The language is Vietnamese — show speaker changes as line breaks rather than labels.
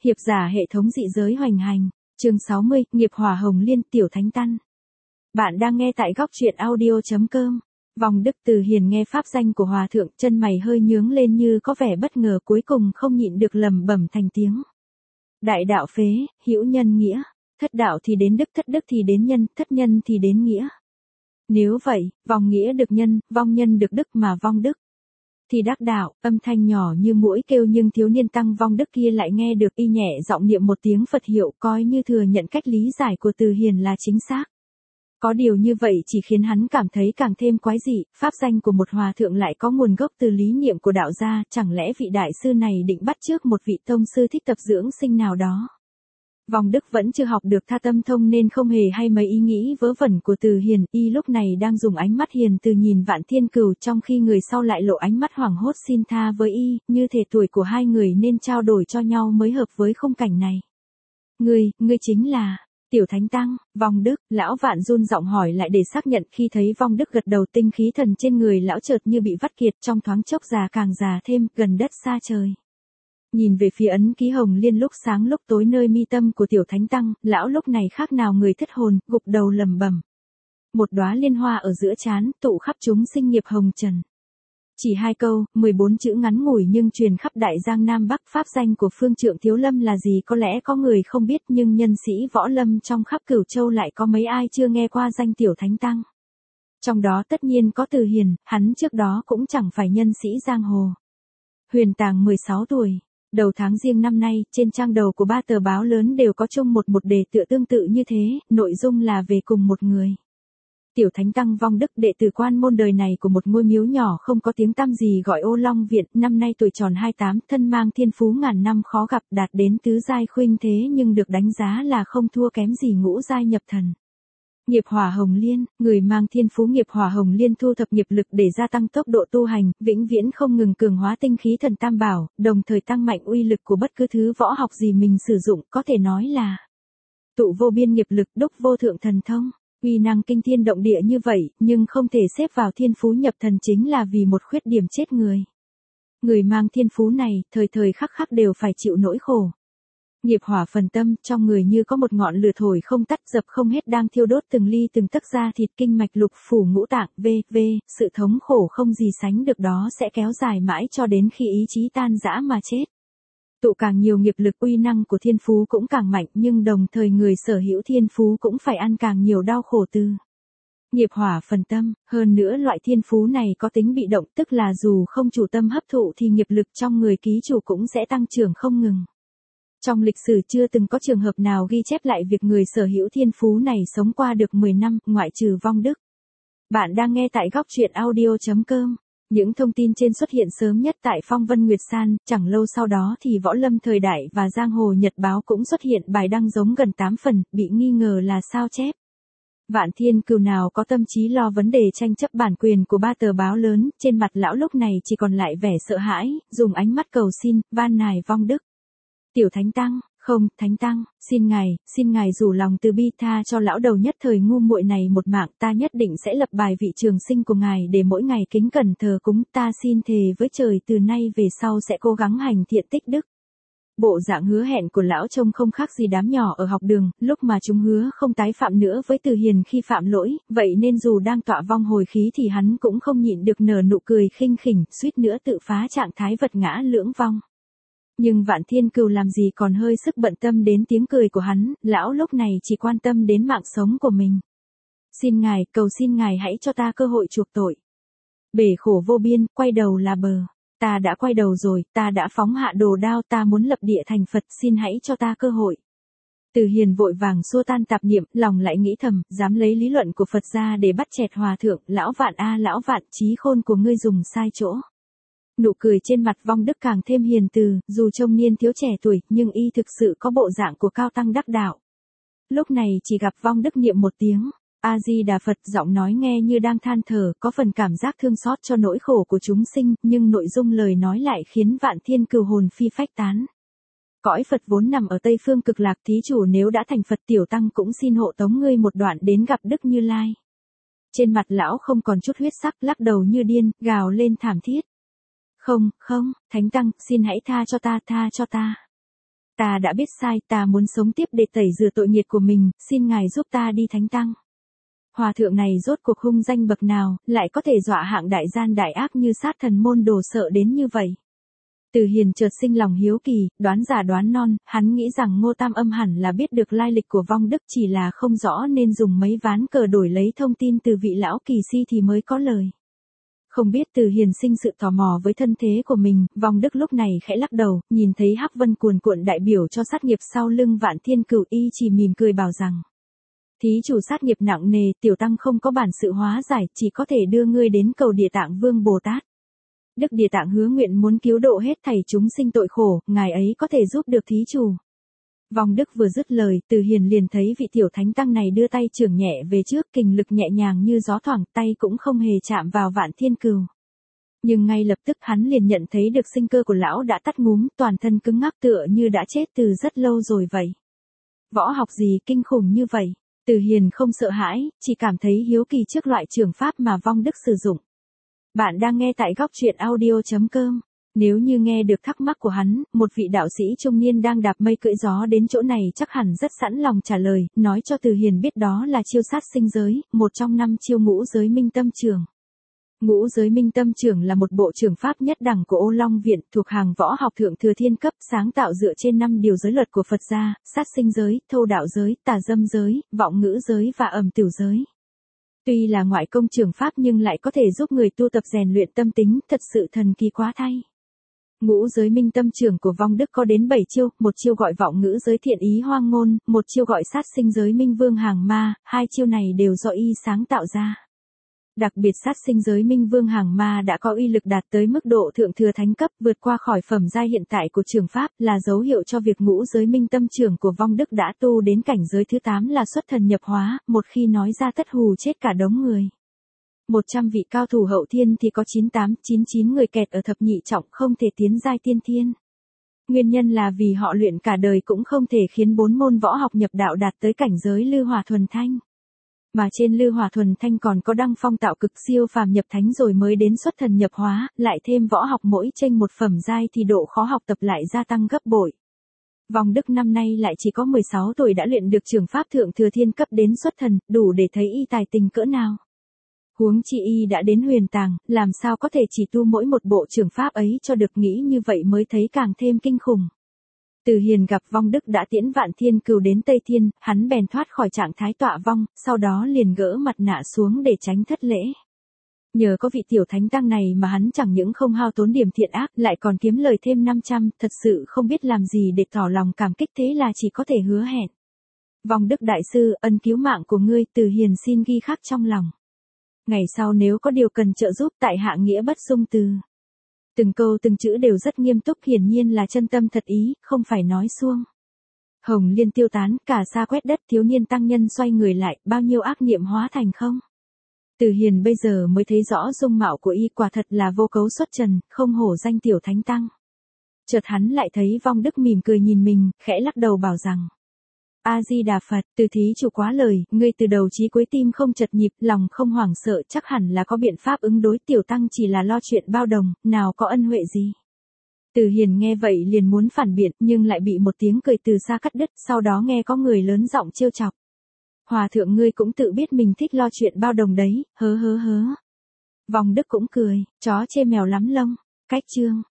Hiệp giả hệ thống dị giới hoành hành, chương 60, nghiệp hỏa hồng liên tiểu thánh tăng. Bạn đang nghe tại góc truyện audio.com. Vòng Đức Từ Hiền nghe pháp danh của hòa thượng, chân mày hơi nhướng lên như có vẻ bất ngờ, cuối cùng không nhịn được lẩm bẩm thành tiếng. Đại đạo phế, hữu nhân nghĩa, thất đạo thì đến đức, thất đức thì đến nhân, thất nhân thì đến nghĩa. Nếu vậy, vòng nghĩa được nhân, vong nhân được đức mà vong đức thì đắc đạo. Âm thanh nhỏ như muỗi kêu nhưng thiếu niên tăng Vong Đức kia lại nghe được, y nhẹ giọng niệm một tiếng Phật hiệu, coi như thừa nhận cách lý giải của Từ Hiền là chính xác. Có điều như vậy chỉ khiến hắn cảm thấy càng thêm quái dị, pháp danh của một hòa thượng lại có nguồn gốc từ lý niệm của đạo gia, chẳng lẽ vị đại sư này định bắt chước một vị tông sư thích tập dưỡng sinh nào đó. Vong Đức vẫn chưa học được Tha Tâm Thông nên không hề hay mấy ý nghĩ vớ vẩn của Từ Hiền, y lúc này đang dùng ánh mắt hiền từ nhìn Vạn Thiên Cửu, trong khi người sau lại lộ ánh mắt hoảng hốt xin tha với y, như thể tuổi của hai người nên trao đổi cho nhau mới hợp với khung cảnh này. Ngươi chính là Tiểu Thánh Tăng, Vong Đức, lão Vạn run giọng hỏi lại để xác nhận. Khi thấy Vong Đức gật đầu, tinh khí thần trên người lão chợt như bị vắt kiệt, trong thoáng chốc già càng già thêm, gần đất xa trời. Nhìn về phía ấn ký hồng liên lúc sáng lúc tối nơi mi tâm của Tiểu Thánh Tăng, lão lúc này khác nào người thất hồn, gục đầu lẩm bẩm. Một đóa liên hoa ở giữa trán, tụ khắp chúng sinh nghiệp hồng trần. Chỉ 2 câu, 14 chữ ngắn ngủi nhưng truyền khắp đại giang Nam Bắc. Pháp danh của Phương Trượng Thiếu Lâm là gì có lẽ có người không biết, nhưng nhân sĩ võ lâm trong khắp Cửu Châu lại có mấy ai chưa nghe qua danh Tiểu Thánh Tăng. Trong đó tất nhiên có Từ Hiền, hắn trước đó cũng chẳng phải nhân sĩ giang hồ. Huyền Tàng 16 tuổi. Đầu tháng Giêng năm nay, trên trang đầu của 3 tờ báo lớn đều có chung một đề tựa tương tự như thế, nội dung là về cùng một người. Tiểu Thánh Tăng Vong Đức, đệ tử quan môn đời này của một ngôi miếu nhỏ không có tiếng tăm gì gọi Ô Long Viện, năm nay tuổi tròn 28, thân mang thiên phú ngàn năm khó gặp, đạt đến tứ giai khuynh thế nhưng được đánh giá là không thua kém gì ngũ giai nhập thần. Nghiệp hỏa hồng liên, người mang thiên phú nghiệp hỏa hồng liên thu thập nghiệp lực để gia tăng tốc độ tu hành, vĩnh viễn không ngừng cường hóa tinh khí thần tam bảo, đồng thời tăng mạnh uy lực của bất cứ thứ võ học gì mình sử dụng, có thể nói là tụ vô biên nghiệp lực, đúc vô thượng thần thông. Uy năng kinh thiên động địa như vậy, nhưng không thể xếp vào thiên phú nhập thần chính là vì một khuyết điểm chết người. Người mang thiên phú này, thời thời khắc khắc đều phải chịu nỗi khổ. Nghiệp hỏa phần tâm, trong người như có một ngọn lửa thổi không tắt, dập không hết, đang thiêu đốt từng ly từng tấc da thịt, kinh mạch, lục phủ, ngũ tạng, sự thống khổ không gì sánh được đó sẽ kéo dài mãi cho đến khi ý chí tan rã mà chết. Tụ càng nhiều nghiệp lực, uy năng của thiên phú cũng càng mạnh, nhưng đồng thời người sở hữu thiên phú cũng phải ăn càng nhiều đau khổ từ nghiệp hỏa phần tâm. Hơn nữa loại thiên phú này có tính bị động, tức là dù không chủ tâm hấp thụ thì nghiệp lực trong người ký chủ cũng sẽ tăng trưởng không ngừng. Trong lịch sử chưa từng có trường hợp nào ghi chép lại việc người sở hữu thiên phú này sống qua được 10 năm, ngoại trừ Vong Đức. Bạn đang nghe tại góc truyện audio.com. Những thông tin trên xuất hiện sớm nhất tại Phong Vân Nguyệt San, chẳng lâu sau đó thì Võ Lâm Thời Đại và Giang Hồ Nhật Báo cũng xuất hiện bài đăng giống gần 8 phần, bị nghi ngờ là sao chép. Vạn Thiên Cửu nào có tâm trí lo vấn đề tranh chấp bản quyền của 3 tờ báo lớn, trên mặt lão lúc này chỉ còn lại vẻ sợ hãi, dùng ánh mắt cầu xin, van nài Vong Đức. Tiểu Thánh Tăng, không, Thánh Tăng, xin ngài rủ lòng từ bi tha cho lão đầu nhất thời ngu muội này một mạng, ta nhất định sẽ lập bài vị trường sinh của ngài để mỗi ngày kính cẩn thờ cúng, ta xin thề với trời từ nay về sau sẽ cố gắng hành thiện tích đức. Bộ dạng hứa hẹn của lão trông không khác gì đám nhỏ ở học đường, lúc mà chúng hứa không tái phạm nữa với Từ Hiền khi phạm lỗi, vậy nên dù đang tọa vong hồi khí thì hắn cũng không nhịn được nở nụ cười khinh khỉnh, suýt nữa tự phá trạng thái vật ngã lưỡng vong. Nhưng Vạn Thiên Cửu làm gì còn hơi sức bận tâm đến tiếng cười của hắn, lão lúc này chỉ quan tâm đến mạng sống của mình. Xin ngài, cầu xin ngài hãy cho ta cơ hội chuộc tội. Bể khổ vô biên, quay đầu là bờ. Ta đã quay đầu rồi, ta đã phóng hạ đồ đao, ta muốn lập địa thành Phật, xin hãy cho ta cơ hội. Từ Hiền vội vàng xua tan tạp niệm, lòng lại nghĩ thầm, dám lấy lý luận của Phật ra để bắt chẹt hòa thượng, lão Vạn a lão Vạn, trí khôn của ngươi dùng sai chỗ. Nụ cười trên mặt Vong Đức càng thêm hiền từ, dù trông niên thiếu trẻ tuổi, nhưng y thực sự có bộ dạng của cao tăng đắc đạo. Lúc này chỉ gặp Vong Đức niệm một tiếng A-di-đà Phật, giọng nói nghe như đang than thở, có phần cảm giác thương xót cho nỗi khổ của chúng sinh, nhưng nội dung lời nói lại khiến Vạn Thiên Cửu hồn phi phách tán. Cõi Phật vốn nằm ở Tây Phương Cực Lạc, thí chủ nếu đã thành Phật, tiểu tăng cũng xin hộ tống ngươi một đoạn đến gặp Đức Như Lai. Trên mặt lão không còn chút huyết sắc, lắc đầu như điên, gào lên thảm thiết. Không, Thánh Tăng, xin hãy tha cho ta. Ta đã biết sai, ta muốn sống tiếp để tẩy rửa tội nghiệt của mình, xin ngài giúp ta đi thánh tăng. Hòa thượng này rốt cuộc hung danh bậc nào, lại có thể dọa hạng đại gian đại ác như sát thần môn đồ sợ đến như vậy. Từ Hiền chợt sinh lòng hiếu kỳ, đoán giả đoán non, hắn nghĩ rằng Ngô Tam Âm hẳn là biết được lai lịch của vong đức, chỉ là không rõ nên dùng mấy ván cờ đổi lấy thông tin từ vị lão kỳ si thì mới có lời. Không biết Từ Hiền sinh sự tò mò với thân thế của mình, vong đức lúc này khẽ lắc đầu, nhìn thấy hắc vân cuồn cuộn đại biểu cho sát nghiệp sau lưng Vạn Thiên Cửu, y chỉ mỉm cười bảo rằng: thí chủ sát nghiệp nặng nề, tiểu tăng không có bản sự hóa giải, chỉ có thể đưa ngươi đến cầu Địa Tạng Vương Bồ Tát. Đức Địa Tạng hứa nguyện muốn cứu độ hết thảy chúng sinh tội khổ, ngài ấy có thể giúp được thí chủ. Vong đức vừa dứt lời, Từ Hiền liền thấy vị tiểu thánh tăng này đưa tay chưởng nhẹ về trước, kình lực nhẹ nhàng như gió thoảng, tay cũng không hề chạm vào Vạn Thiên Cửu. Nhưng ngay lập tức hắn liền nhận thấy được sinh cơ của lão đã tắt ngúm, toàn thân cứng ngắc tựa như đã chết từ rất lâu rồi vậy. Võ học gì kinh khủng như vậy? Từ Hiền không sợ hãi, chỉ cảm thấy hiếu kỳ trước loại trường pháp mà vong đức sử dụng. Bạn đang nghe tại góc truyện audio.com. Nếu như nghe được thắc mắc của hắn, một vị đạo sĩ trung niên đang đạp mây cưỡi gió đến chỗ này chắc hẳn rất sẵn lòng trả lời, nói cho Từ Hiền biết đó là chiêu sát sinh giới, một trong 5 chiêu ngũ giới minh tâm trưởng. Ngũ giới minh tâm trưởng là một bộ trưởng pháp nhất đẳng của Ô Long Viện, thuộc hàng võ học thượng thừa thiên cấp, sáng tạo dựa trên 5 điều giới luật của Phật gia: sát sinh giới, thâu đạo giới, tà dâm giới, vọng ngữ giới và ẩm tửu giới. Tuy là ngoại công trưởng pháp nhưng lại có thể giúp người tu tập rèn luyện tâm tính, thật sự thần kỳ quá thay. Ngũ giới minh tâm trưởng của vong đức có đến 7 chiêu, một chiêu gọi vọng ngữ giới thiện ý hoang ngôn, một chiêu gọi sát sinh giới minh vương hàng ma, 2 chiêu này đều do y sáng tạo ra. Đặc biệt sát sinh giới minh vương hàng ma đã có uy lực đạt tới mức độ thượng thừa thánh cấp, vượt qua khỏi phẩm giai hiện tại của trường pháp, là dấu hiệu cho việc ngũ giới minh tâm trưởng của vong đức đã tu đến cảnh giới thứ 8 là xuất thần nhập hóa, một khi nói ra tất hù chết cả đống người. 100 vị cao thủ hậu thiên thì có 98-99 người kẹt ở thập nhị trọng, không thể tiến giai tiên thiên. Nguyên nhân là vì họ luyện cả đời cũng không thể khiến 4 môn võ học nhập đạo đạt tới cảnh giới Lư Hỏa Thuần Thanh. Mà trên Lư Hỏa Thuần Thanh còn có đăng phong tạo cực siêu phàm nhập thánh rồi mới đến xuất thần nhập hóa, lại thêm võ học mỗi chênh một phẩm giai thì độ khó học tập lại gia tăng gấp bội. Vong đức năm nay lại chỉ có 16 tuổi đã luyện được trường pháp thượng thừa thiên cấp đến xuất thần, đủ để thấy y tài tình cỡ nào. Huống chi y đã đến huyền tàng, làm sao có thể chỉ tu mỗi một bộ trường pháp ấy cho được, nghĩ như vậy mới thấy càng thêm kinh khủng. Từ Hiền gặp vong đức đã tiễn Vạn Thiên Cửu đến Tây Thiên, hắn bèn thoát khỏi trạng thái tọa vong, sau đó liền gỡ mặt nạ xuống để tránh thất lễ. Nhờ có vị tiểu thánh tăng này mà hắn chẳng những không hao tốn điểm thiện ác, lại còn kiếm lời thêm 500, thật sự không biết làm gì để tỏ lòng cảm kích, thế là chỉ có thể hứa hẹn. Vong đức đại sư, ân cứu mạng của ngươi, Từ Hiền xin ghi khắc trong lòng. Ngày sau nếu có điều cần trợ giúp, tại hạ nghĩa bất dung từ. Từng câu từng chữ đều rất nghiêm túc, hiển nhiên là chân tâm thật ý, không phải nói suông. Hồng liên tiêu tán, cả xa quét đất, thiếu niên tăng nhân xoay người lại, bao nhiêu ác niệm hóa thành không. Từ Hiền bây giờ mới thấy rõ dung mạo của y, quả thật là vô cấu xuất trần, không hổ danh tiểu thánh tăng. Chợt hắn lại thấy vong đức mỉm cười nhìn mình, khẽ lắc đầu bảo rằng: A-di-đà Phật, Từ thí chủ quá lời, ngươi từ đầu chí cuối tim không chật nhịp, lòng không hoảng sợ, chắc hẳn là có biện pháp ứng đối, tiểu tăng chỉ là lo chuyện bao đồng, nào có ân huệ gì. Từ Hiền nghe vậy liền muốn phản biện, nhưng lại bị một tiếng cười từ xa cắt đứt, sau đó nghe có người lớn giọng trêu chọc. Hòa thượng ngươi cũng tự biết mình thích lo chuyện bao đồng đấy, hớ hớ hớ. Vong đức cũng cười, chó chê mèo lắm lông. Cách chương